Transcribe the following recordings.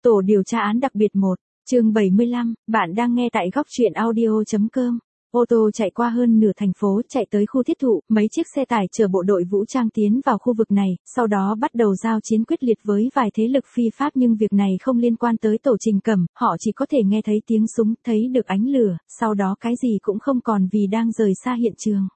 Tổ điều tra án đặc biệt 1, chương 75, bạn đang nghe tại góc truyện audio.com. Ô tô chạy qua hơn nửa thành phố, chạy tới khu thiết thụ, mấy chiếc xe tải chở bộ đội vũ trang tiến vào khu vực này, sau đó bắt đầu giao chiến quyết liệt với vài thế lực phi pháp, nhưng việc này không liên quan tới tổ Trình Cẩm, họ chỉ có thể nghe thấy tiếng súng, thấy được ánh lửa, sau đó cái gì cũng không còn vì đang rời xa hiện trường.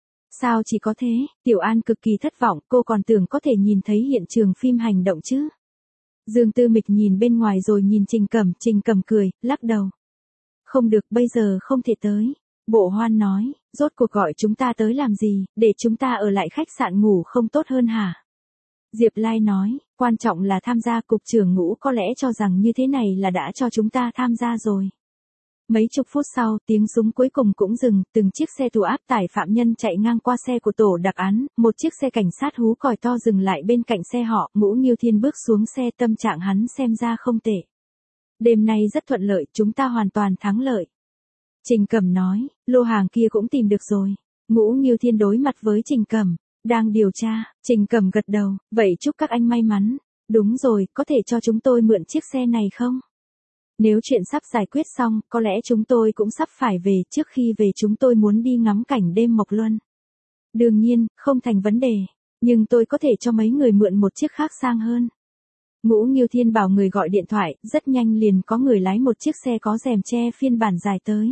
Sao chỉ có thế? Tiểu An cực kỳ thất vọng, cô còn tưởng có thể nhìn thấy hiện trường phim hành động chứ. Dương Tư Mịch nhìn bên ngoài rồi nhìn Trình Cẩm cười, lắc đầu. Không được, bây giờ không thể tới. Bộ Hoan nói, rốt cuộc gọi chúng ta tới làm gì, để chúng ta ở lại khách sạn ngủ không tốt hơn hả? Diệp Lai nói, quan trọng là tham gia, cục trưởng Ngũ có lẽ cho rằng như thế này là đã cho chúng ta tham gia rồi. Mấy chục phút sau, tiếng súng cuối cùng cũng dừng, từng chiếc xe tù áp tải phạm nhân chạy ngang qua xe của tổ đặc án, một chiếc xe cảnh sát hú còi to dừng lại bên cạnh xe họ, Ngũ Nghiêu Thiên bước xuống xe, tâm trạng hắn xem ra không tệ. Đêm nay rất thuận lợi, chúng ta hoàn toàn thắng lợi. Trình Cẩm nói, lô hàng kia cũng tìm được rồi. Ngũ Nghiêu Thiên đối mặt với Trình Cẩm, đang điều tra. Trình Cẩm gật đầu, vậy chúc các anh may mắn. Đúng rồi, có thể cho chúng tôi mượn chiếc xe này không? Nếu chuyện sắp giải quyết xong, có lẽ chúng tôi cũng sắp phải về, trước khi về chúng tôi muốn đi ngắm cảnh đêm Mộc Luân. Đương nhiên, không thành vấn đề, nhưng tôi có thể cho mấy người mượn một chiếc khác sang hơn. Ngũ Nghiêu Thiên bảo người gọi điện thoại, rất nhanh liền có người lái một chiếc xe có rèm che phiên bản dài tới.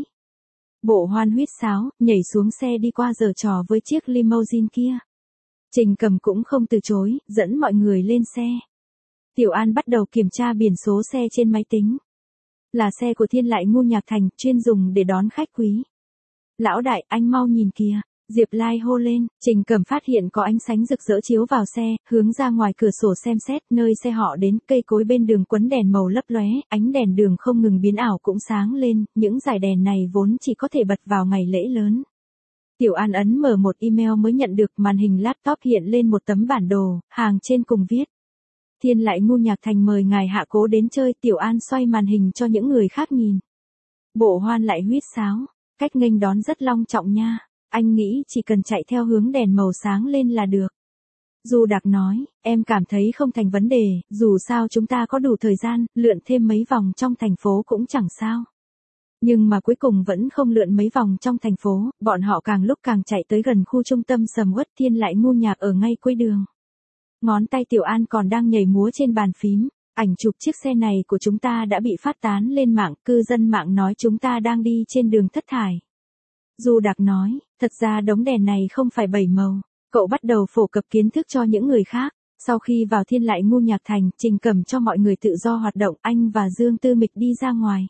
Bộ Hoan huýt sáo, nhảy xuống xe đi qua giở trò với chiếc limousine kia. Trình Cẩm cũng không từ chối, dẫn mọi người lên xe. Tiểu An bắt đầu kiểm tra biển số xe trên máy tính. Là xe của Thiên Lại Ngu Nhạc Thành, chuyên dùng để đón khách quý. Lão đại, anh mau nhìn kìa. Diệp Lai hô lên, Trình Cẩm phát hiện có ánh sáng rực rỡ chiếu vào xe, hướng ra ngoài cửa sổ xem xét, nơi xe họ đến, cây cối bên đường quấn đèn màu lấp lóe, ánh đèn đường không ngừng biến ảo cũng sáng lên, những dải đèn này vốn chỉ có thể bật vào ngày lễ lớn. Tiểu An ấn mở một email mới nhận được, màn hình laptop hiện lên một tấm bản đồ, hàng trên cùng viết. Thiên Lại Ngu Nhạc Thành mời ngài Hạ Cố đến chơi. Tiểu An xoay màn hình cho những người khác nhìn. Bộ Hoan lại huýt sáo, cách nghênh đón rất long trọng nha. Anh nghĩ chỉ cần chạy theo hướng đèn màu sáng lên là được. Du Đạc nói, em cảm thấy không thành vấn đề, dù sao chúng ta có đủ thời gian, lượn thêm mấy vòng trong thành phố cũng chẳng sao. Nhưng mà cuối cùng vẫn không lượn mấy vòng trong thành phố, bọn họ càng lúc càng chạy tới gần khu trung tâm sầm uất. Thiên Lại Ngu Nhạc ở ngay cuối đường. Ngón tay Tiểu An còn đang nhảy múa trên bàn phím, ảnh chụp chiếc xe này của chúng ta đã bị phát tán lên mạng, cư dân mạng nói chúng ta đang đi trên đường thất thải. Du Đạc nói, thật ra đống đèn này không phải 7 màu, cậu bắt đầu phổ cập kiến thức cho những người khác. Sau khi vào Thiên Lại Ngu Nhạc Thành, Trình Cẩm cho mọi người tự do hoạt động, anh và Dương Tư Mịch đi ra ngoài.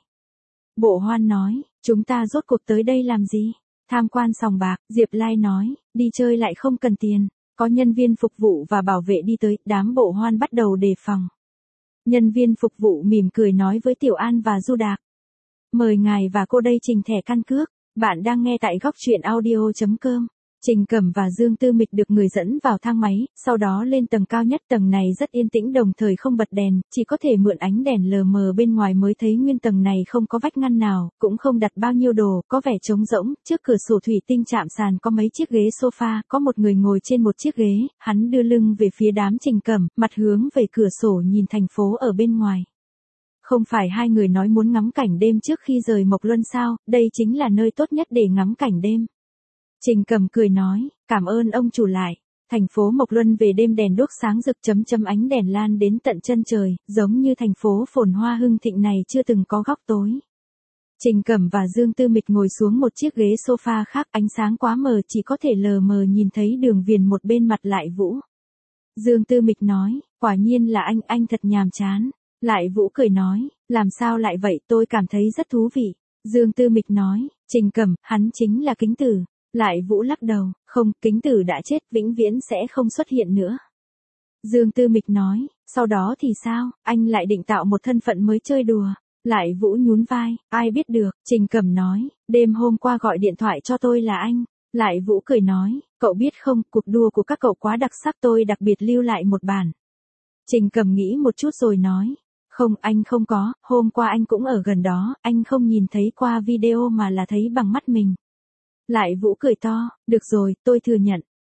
Bộ Hoan nói, chúng ta rốt cuộc tới đây làm gì? Tham quan sòng bạc. Diệp Lai nói, đi chơi lại không cần tiền. Có nhân viên phục vụ và bảo vệ đi tới, đám Bộ Hoan bắt đầu đề phòng. Nhân viên phục vụ mỉm cười nói với Tiểu An và Du Đạc. Mời ngài và cô đây trình thẻ căn cước. Bạn đang nghe tại góc truyện audio.com. Trình Cẩm và Dương Tư Mịch được người dẫn vào thang máy, sau đó lên tầng cao nhất. Tầng này rất yên tĩnh, đồng thời không bật đèn, chỉ có thể mượn ánh đèn lờ mờ bên ngoài mới thấy nguyên tầng này không có vách ngăn nào, cũng không đặt bao nhiêu đồ, có vẻ trống rỗng. Trước cửa sổ thủy tinh chạm sàn có mấy chiếc ghế sofa, có một người ngồi trên một chiếc ghế, hắn đưa lưng về phía đám Trình Cẩm, mặt hướng về cửa sổ nhìn thành phố ở bên ngoài. Không phải hai người nói muốn ngắm cảnh đêm trước khi rời Mộc Luân sao, đây chính là nơi tốt nhất để ngắm cảnh đêm. Trình Cẩm cười nói, cảm ơn ông chủ lại. Thành phố Mộc Luân về đêm đèn đuốc sáng rực, ánh đèn lan đến tận chân trời, giống như thành phố phồn hoa hưng thịnh này chưa từng có góc tối. Trình Cẩm và Dương Tư Mịch ngồi xuống một chiếc ghế sofa khác, ánh sáng quá mờ chỉ có thể lờ mờ nhìn thấy đường viền một bên mặt Lại Vũ. Dương Tư Mịch nói, quả nhiên là anh thật nhàm chán. Lại Vũ cười nói, làm sao lại vậy, tôi cảm thấy rất thú vị. Dương Tư Mịch nói, Trình Cẩm, hắn chính là Kính Tử. Lại Vũ lắc đầu, không, Kính Tử đã chết, vĩnh viễn sẽ không xuất hiện nữa. Dương Tư Mịch nói, sau đó thì sao, anh lại định tạo một thân phận mới chơi đùa. Lại Vũ nhún vai, ai biết được. Trình Cẩm nói, đêm hôm qua gọi điện thoại cho tôi là anh. Lại Vũ cười nói, cậu biết không, cuộc đua của các cậu quá đặc sắc, tôi đặc biệt lưu lại một bản. Trình Cẩm nghĩ một chút rồi nói, không, anh không có, hôm qua anh cũng ở gần đó, anh không nhìn thấy qua video mà là thấy bằng mắt mình. Lại Vũ cười to, được rồi, tôi thừa nhận.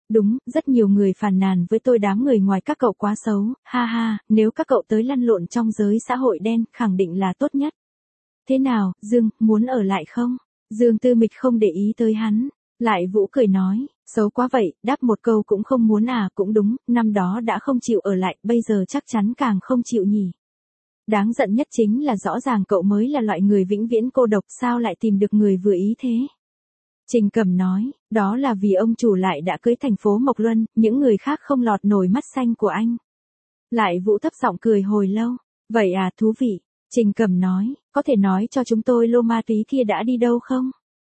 Đúng, rất nhiều người phàn nàn với tôi đám người ngoài các cậu quá xấu, ha ha, nếu các cậu tới lăn lộn trong giới xã hội đen, khẳng định là tốt nhất. Thế nào, Dương, muốn ở lại không? Dương Tư Mịch không để ý tới hắn. Lại Vũ cười nói, xấu quá vậy, đáp một câu cũng không muốn à, cũng đúng, năm đó đã không chịu ở lại, bây giờ chắc chắn càng không chịu nhỉ. Đáng giận nhất chính là rõ ràng cậu mới là loại người vĩnh viễn cô độc, sao lại tìm được người vừa ý thế? Trình Cẩm nói, đó là vì ông chủ lại đã cưới thành phố Mộc Luân, những người khác không lọt nổi mắt xanh của anh. Lại Vũ thấp giọng cười hồi lâu, vậy à, thú vị. Trình Cẩm nói, có thể nói cho chúng tôi lô ma túy kia đã đi đâu không?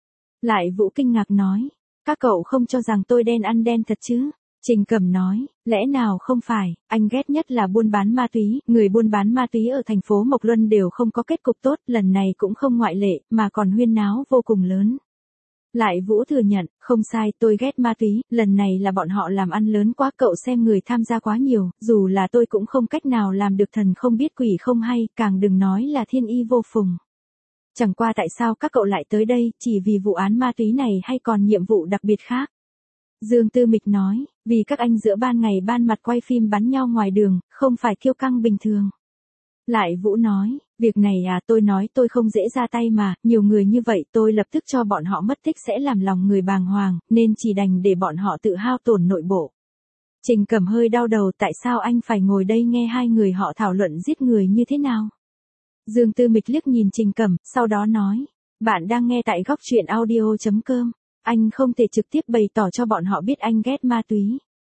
Lại Vũ kinh ngạc nói, các cậu không cho rằng tôi đen ăn đen thật chứ? Trình Cẩm nói, lẽ nào không phải, anh ghét nhất là buôn bán ma túy, người buôn bán ma túy ở thành phố Mộc Luân đều không có kết cục tốt, lần này cũng không ngoại lệ, mà còn huyên náo vô cùng lớn. Lại Vũ thừa nhận, không sai, tôi ghét ma túy, lần này là bọn họ làm ăn lớn quá, cậu xem người tham gia quá nhiều, dù là tôi cũng không cách nào làm được thần không biết quỷ không hay, càng đừng nói là thiên y vô phùng. Chẳng qua tại sao các cậu lại tới đây, chỉ vì vụ án ma túy này hay còn nhiệm vụ đặc biệt khác? Dương Tư Mịch nói, vì các anh giữa ban ngày ban mặt quay phim bắn nhau ngoài đường, không phải kiêu căng bình thường. Lại Vũ nói, việc này à, tôi nói tôi không dễ ra tay mà, nhiều người như vậy tôi lập tức cho bọn họ mất tích sẽ làm lòng người bàng hoàng, nên chỉ đành để bọn họ tự hao tổn nội bộ. Trình Cẩm hơi đau đầu, tại sao anh phải ngồi đây nghe hai người họ thảo luận giết người như thế nào? Dương Tư Mịch liếc nhìn Trình Cẩm, sau đó nói, bạn đang nghe tại góc truyện audio.com, anh không thể trực tiếp bày tỏ cho bọn họ biết anh ghét ma túy.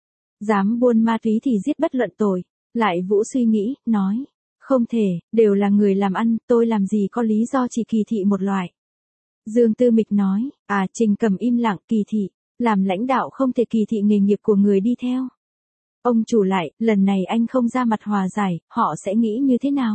Dám buôn ma túy thì giết bất luận tội. Lại Vũ suy nghĩ, nói, không thể, đều là người làm ăn, tôi làm gì có lý do chỉ kỳ thị một loại. Dương Tư Mịch nói, à, Trình Cẩm im lặng, kỳ thị, làm lãnh đạo không thể kỳ thị nghề nghiệp của người đi theo. Ông chủ lại, lần này anh không ra mặt hòa giải, họ sẽ nghĩ như thế nào?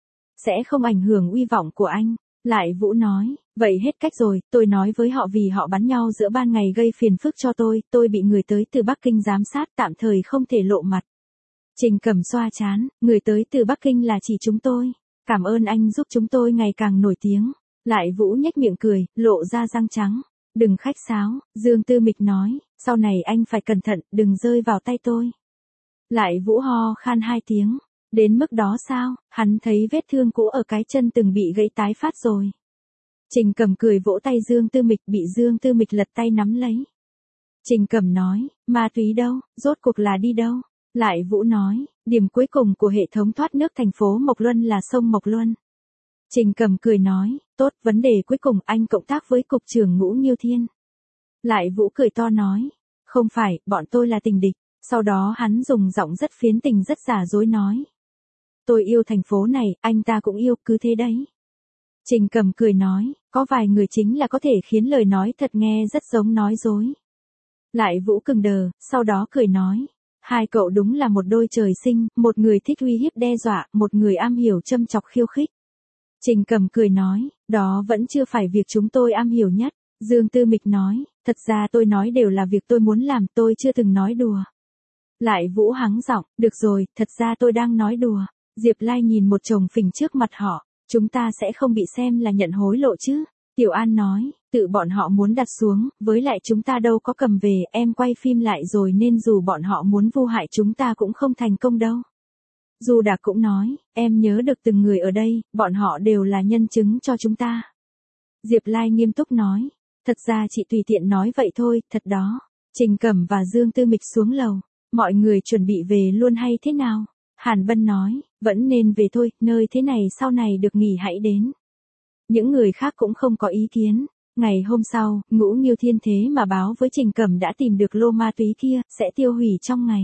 Sẽ không ảnh hưởng uy vọng của anh. Lại Vũ nói, vậy hết cách rồi, tôi nói với họ vì họ bắn nhau giữa ban ngày gây phiền phức cho tôi bị người tới từ Bắc Kinh giám sát tạm thời không thể lộ mặt. Trình Cẩm xoa chán, người tới từ Bắc Kinh là chỉ chúng tôi. Cảm ơn anh giúp chúng tôi ngày càng nổi tiếng. Lại Vũ nhếch miệng cười, lộ ra răng trắng. Đừng khách sáo, Dương Tư Mịch nói, sau này anh phải cẩn thận, đừng rơi vào tay tôi. Lại Vũ ho khan 2 tiếng. Đến mức đó sao, hắn thấy vết thương cũ ở cái chân từng bị gãy tái phát rồi. Trình Cẩm cười vỗ tay Dương Tư Mịch, bị Dương Tư Mịch lật tay nắm lấy. Trình Cẩm nói, ma túy đâu, rốt cuộc là đi đâu? Lại Vũ nói, điểm cuối cùng của hệ thống thoát nước thành phố Mộc Luân là sông Mộc Luân. Trình Cẩm cười nói, tốt, vấn đề cuối cùng anh cộng tác với cục trưởng Ngũ Nghiêu Thiên. Lại Vũ cười to nói, không phải, bọn tôi là tình địch. Sau đó hắn dùng giọng rất phiến tình rất giả dối nói. Tôi yêu thành phố này, anh ta cũng yêu, cứ thế đấy. Trình Cẩm cười nói, có vài người chính là có thể khiến lời nói thật nghe rất giống nói dối. Lại Vũ cứng đờ, sau đó cười nói, hai cậu đúng là một đôi trời sinh, một người thích uy hiếp đe dọa, một người am hiểu châm chọc khiêu khích. Trình Cẩm cười nói, đó vẫn chưa phải việc chúng tôi am hiểu nhất. Dương Tư Mịch nói, thật ra tôi nói đều là việc tôi muốn làm, tôi chưa từng nói đùa. Lại Vũ hắng giọng, được rồi, thật ra tôi đang nói đùa. Diệp Lai nhìn một chồng phình trước mặt họ, chúng ta sẽ không bị xem là nhận hối lộ chứ? Tiểu An nói, tự bọn họ muốn đặt xuống, với lại chúng ta đâu có cầm về, em quay phim lại rồi nên dù bọn họ muốn vu hại chúng ta cũng không thành công đâu. Du Đạc cũng nói, em nhớ được từng người ở đây, bọn họ đều là nhân chứng cho chúng ta. Diệp Lai nghiêm túc nói, thật ra chị tùy tiện nói vậy thôi, thật đó. Trình Cẩm và Dương Tư Mịch xuống lầu, mọi người chuẩn bị về luôn hay thế nào? Hàn Bân nói, vẫn nên về thôi, nơi thế này sau này được nghỉ hãy đến. Những người khác cũng không có ý kiến. Ngày hôm sau, Ngũ Nghiêu Thiên thế mà báo với Trình Cẩm đã tìm được lô ma túy kia, sẽ tiêu hủy trong ngày.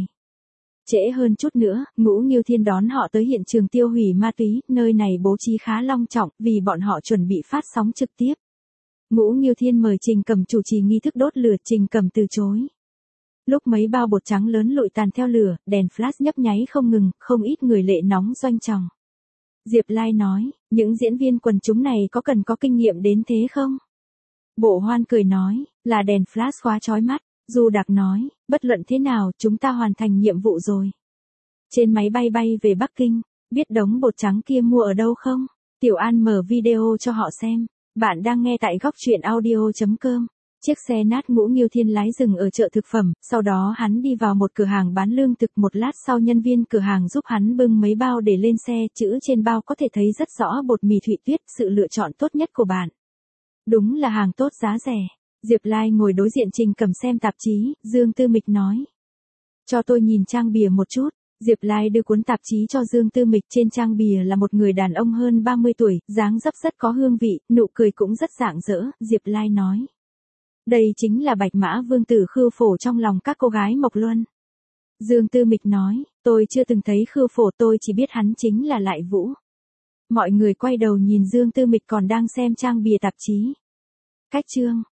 Trễ hơn chút nữa, Ngũ Nghiêu Thiên đón họ tới hiện trường tiêu hủy ma túy, nơi này bố trí khá long trọng, vì bọn họ chuẩn bị phát sóng trực tiếp. Ngũ Nghiêu Thiên mời Trình Cẩm chủ trì nghi thức đốt lửa, Trình Cẩm từ chối. Lúc mấy bao bột trắng lớn lụi tàn theo lửa, đèn flash nhấp nháy không ngừng, không ít người lệ nóng doanh tròng. Diệp Lai nói, những diễn viên quần chúng này có cần có kinh nghiệm đến thế không? Bộ Hoan cười nói, là đèn flash khóa chói mắt. Du Đạc nói, bất luận thế nào, chúng ta hoàn thành nhiệm vụ rồi. Trên máy bay bay về Bắc Kinh, biết đống bột trắng kia mua ở đâu không? Tiểu An mở video cho họ xem. Bạn đang nghe tại góc truyện audio.com. Chiếc xe nát Ngũ Nghiêu Thiên lái dừng ở chợ thực phẩm, sau đó hắn đi vào một cửa hàng bán lương thực, một lát sau nhân viên cửa hàng giúp hắn bưng mấy bao để lên xe, chữ trên bao có thể thấy rất rõ bột mì Thụy Tuyết, sự lựa chọn tốt nhất của bạn. Đúng là hàng tốt giá rẻ. Diệp Lai ngồi đối diện Trình Cầm xem tạp chí, Dương Tư Mịch nói. Cho tôi nhìn trang bìa một chút. Diệp Lai đưa cuốn tạp chí cho Dương Tư Mịch, trên trang bìa là một người đàn ông hơn 30 tuổi, dáng dấp rất có hương vị, nụ cười cũng rất rạng rỡ, Diệp Lai nói. Đây chính là Bạch Mã Vương tử Khưu Phổ trong lòng các cô gái Mộc Luân. Dương Tư Mịch nói, tôi chưa từng thấy Khưu Phổ, tôi chỉ biết hắn chính là Lại Vũ. Mọi người quay đầu nhìn Dương Tư Mịch còn đang xem trang bìa tạp chí. Cách chương